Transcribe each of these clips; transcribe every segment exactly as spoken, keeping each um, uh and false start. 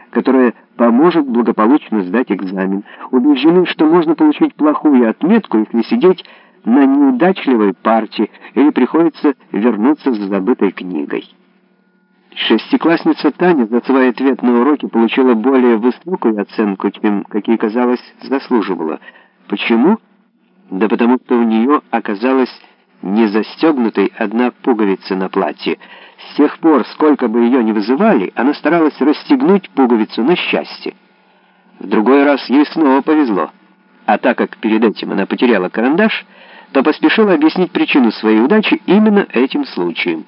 которая поможет благополучно сдать экзамен. Убеждены, что можно получить плохую отметку, если сидеть на неудачливой парте или приходится вернуться за забытой книгой. Шестиклассница Таня за свой ответ на уроке получила более высокую оценку, чем, как ей казалось, заслуживала. Почему? Да потому что у нее оказалась не застегнутой одна пуговица на платье. С тех пор, сколько бы ее ни вызывали, она старалась расстегнуть пуговицу на счастье. В другой раз ей снова повезло. А так как перед этим она потеряла карандаш, то поспешила объяснить причину своей удачи именно этим случаем.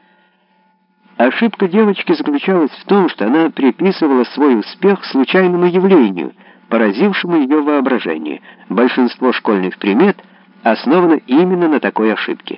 Ошибка девочки заключалась в том, что она приписывала свой успех случайному явлению, поразившему ее воображение. Большинство школьных примет основано именно на такой ошибке.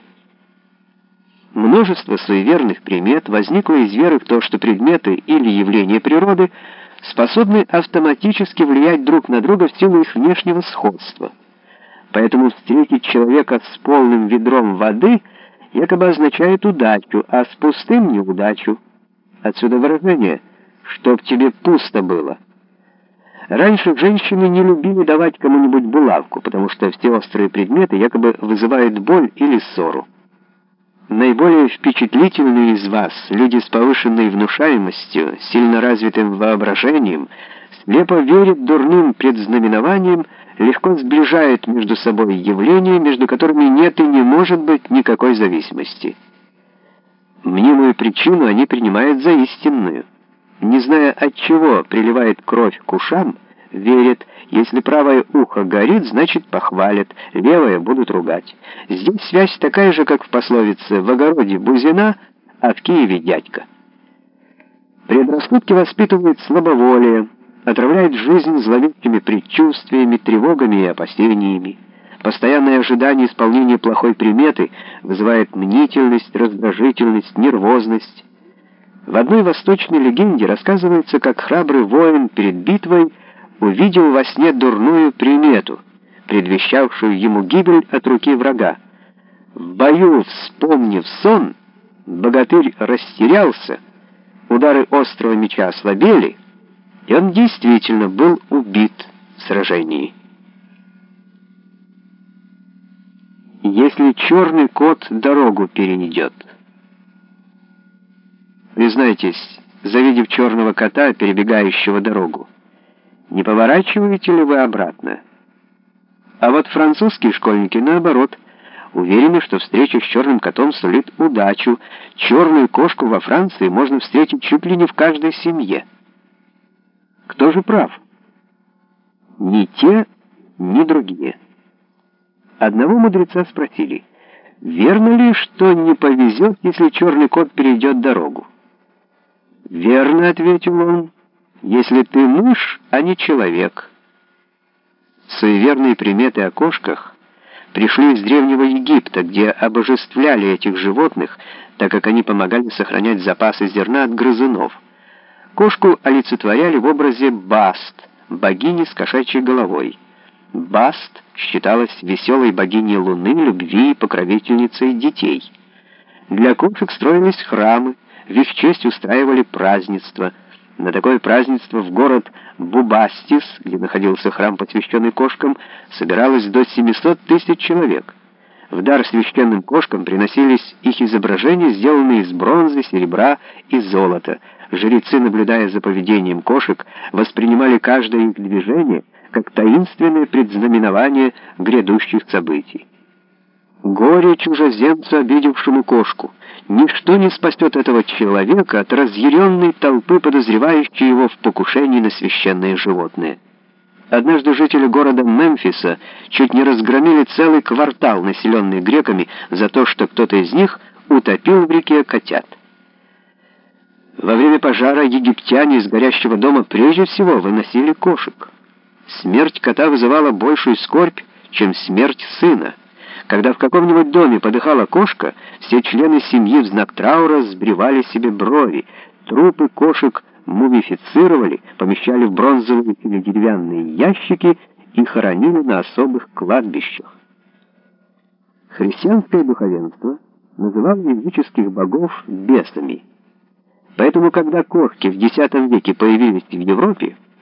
Множество суеверных примет возникло из веры в то, что предметы или явления природы способны автоматически влиять друг на друга в силу их внешнего сходства. Поэтому встретить человека с полным ведром воды якобы означает удачу, а с пустым — неудачу. Отсюда выражение «чтоб тебе пусто было». Раньше женщины не любили давать кому-нибудь булавку, потому что все острые предметы якобы вызывают боль или ссору. Наиболее впечатлительные из вас, люди с повышенной внушаемостью, сильно развитым воображением, слепо верят дурным предзнаменованиям, легко сближают между собой явления, между которыми нет и не может быть никакой зависимости. Мнимую причину они принимают за истинную. Не зная, от чего приливает кровь к ушам, верят, если правое ухо горит, значит похвалят, левое будут ругать. Здесь связь такая же, как в пословице «в огороде бузина, а в Киеве дядька». Предрассудки воспитывают слабоволие, отравляют жизнь зловещими предчувствиями, тревогами и опасениями. Постоянное ожидание исполнения плохой приметы вызывает мнительность, раздражительность, нервозность. В одной восточной легенде рассказывается, как храбрый воин перед битвой увидел во сне дурную примету, предвещавшую ему гибель от руки врага. В бою, вспомнив сон, богатырь растерялся, удары острого меча ослабели, и он действительно был убит в сражении. Если черный кот дорогу перейдет. Признайтесь, завидев черного кота, перебегающего дорогу, не поворачиваете ли вы обратно? А вот французские школьники, наоборот, уверены, что встреча с черным котом сулит удачу. Черную кошку во Франции можно встретить чуть ли не в каждой семье. Кто же прав? Ни те, ни другие. Одного мудреца спросили: верно ли, что не повезет, если черный кот перейдет дорогу? «Верно», — ответил он, — «если ты мышь, а не человек». Суеверные приметы о кошках пришли из Древнего Египта, где обожествляли этих животных, так как они помогали сохранять запасы зерна от грызунов. Кошку олицетворяли в образе Баст, богини с кошачьей головой. Баст считалась веселой богиней Луны, любви и покровительницей детей. Для кошек строились храмы, в их честь устраивали празднества. На такое празднество в город Бубастис, где находился храм, посвященный кошкам, собиралось до семисот тысяч человек. В дар священным кошкам приносились их изображения, сделанные из бронзы, серебра и золота. Жрецы, наблюдая за поведением кошек, воспринимали каждое их движение как таинственное предзнаменование грядущих событий. Горе чужеземцу, обидевшему кошку! Ничто не спасет этого человека от разъяренной толпы, подозревающей его в покушении на священное животное. Однажды жители города Мемфиса чуть не разгромили целый квартал, населенный греками, за то, что кто-то из них утопил в реке котят. Во время пожара египтяне из горящего дома прежде всего выносили кошек. Смерть кота вызывала большую скорбь, чем смерть сына. Когда в каком-нибудь доме подыхала кошка, все члены семьи в знак траура сбривали себе брови. Трупы кошек мумифицировали, помещали в бронзовые или деревянные ящики и хоронили на особых кладбищах. Христианское духовенство называло языческих богов бесами. Поэтому, когда кошки в десятом веке появились в Европе,